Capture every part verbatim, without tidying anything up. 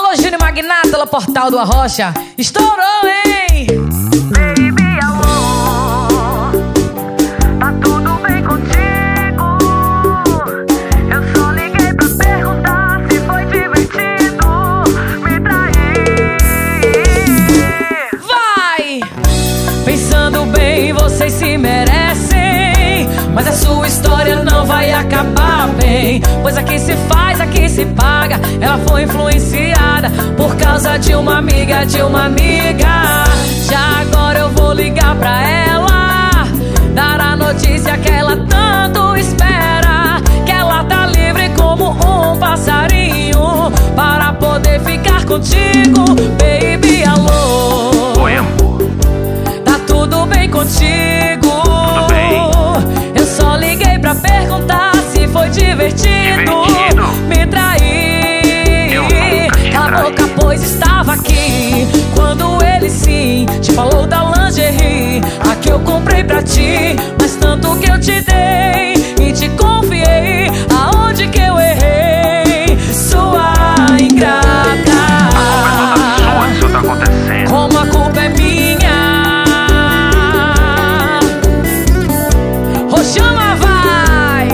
Alô, Júnior Magnata, pelo Portal do Arrocha. Estourou, hein? Baby, alô, tá tudo bem contigo? Eu só liguei pra perguntar se foi divertido me trair. Vai! Pensando bem, vocês se merecem, mas a sua história não vai acabar bem. Pois aqui se faz, aqui se paga. Ela foi influenciada por causa de uma amiga, de uma amiga. Já agora eu vou ligar pra ela, dar a notícia que ela tanto espera, que ela tá livre como um passarinho para poder ficar contigo. Baby, alô, Oi, amor. tá tudo bem contigo? Tudo bem. Eu só liguei pra perguntar se foi divertido, Divertido. me trair. Eu nunca te Cala a traí. boca, pois estava aqui quando ele sim te falou da lingerie, a que eu comprei pra ti. Mas tanto que eu te dei e te confiei, aonde que eu errei? Sua ingrata. A culpa é toda sua que isso tá acontecendo. Como a culpa é minha. Ô, chama, vai!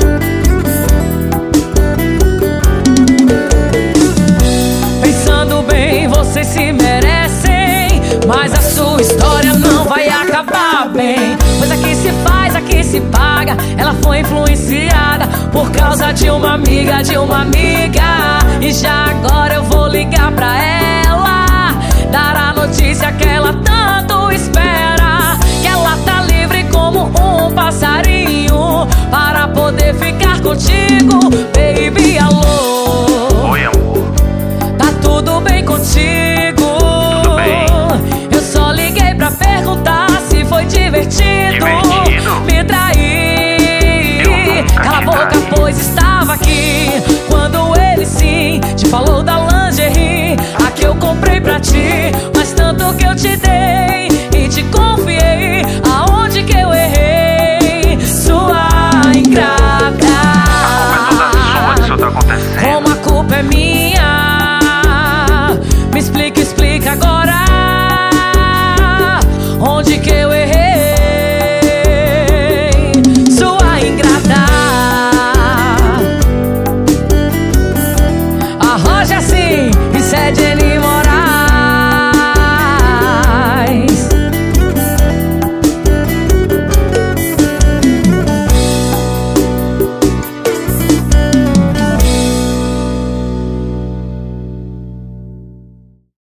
Pensando bem, vocês se merecem, mas a sua história não vai acabar bem. Pois aqui se faz, aqui se paga. Ela foi influenciada por causa de uma amiga, de uma amiga. E já agora eu vou ligar pra ela, dar a notícia que ela tanto espera, que ela tá livre como um passarinho para poder ficar contigo. Baby, alô, Oi, amor. tá tudo bem contigo? Tudo bem. Eu só liguei pra perguntar se foi divertido, Divertido. me trair. Eu nunca Cala a te boca, traí. pois estava aqui quando ele sim te falou da lingerie, a que eu comprei pra ti. Mas tanto que eu te